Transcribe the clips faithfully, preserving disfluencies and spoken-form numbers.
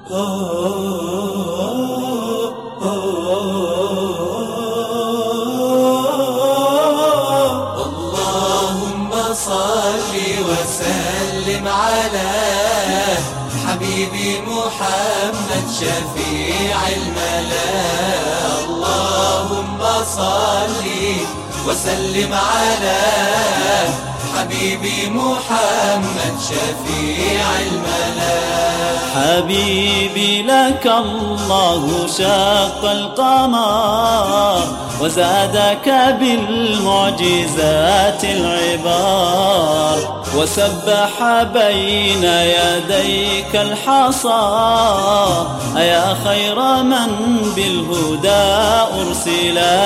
اللهم صل وسلم على حبيبي محمد شفيع الملا. اللهم صل وسلم على حبيبي محمد شفيع الملا. حبيبي لك الله شق القمر وزادك بالمعجزات العبار، وسبح بين يديك الحصى أيا خير من بالهدى أرسلا.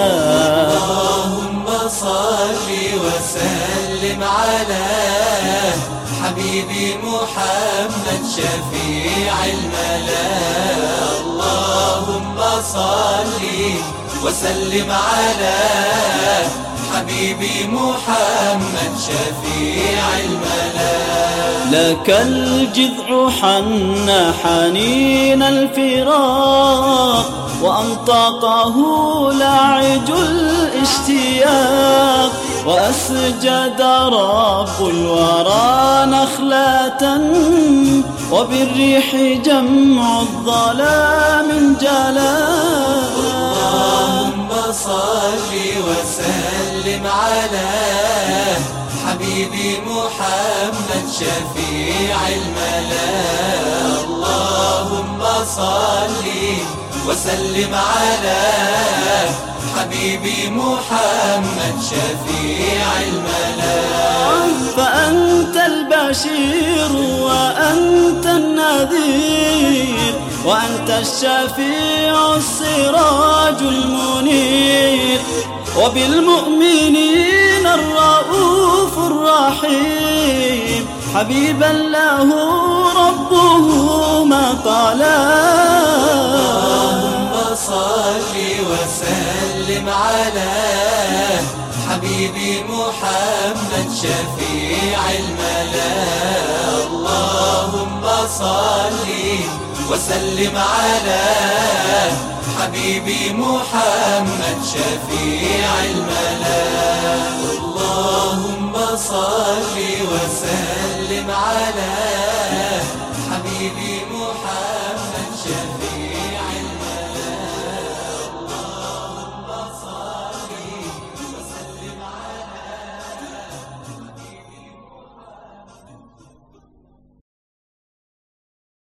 اللهم صل وسلم على حبيبي محمد شفيع الملا. اللهم صل وسلم على حبيبي محمد شفيع الملا. لك الجذع حن حنين الفراق وأنطقه لاعج الاشتياق، وأسجد رب الورى نخلة وبالريح جمع الظلام جلا. اللهم صل وسلم على حبيبي محمد شفيع الملا. اللهم صل وسلم على حبيبي محمد شفيع الملا. فأنت البشير وأنت النذير وأنت الشفيع السراج المنير، وبالمؤمنين الرؤوف الرحيم، حبيبا له ربه ما قالا. اللهم صل وسلم على حبيبي محمد شفيع الملا. اللهم صل وسلم على حبيبي محمد شفيع الملا. اللهم صل وسلم على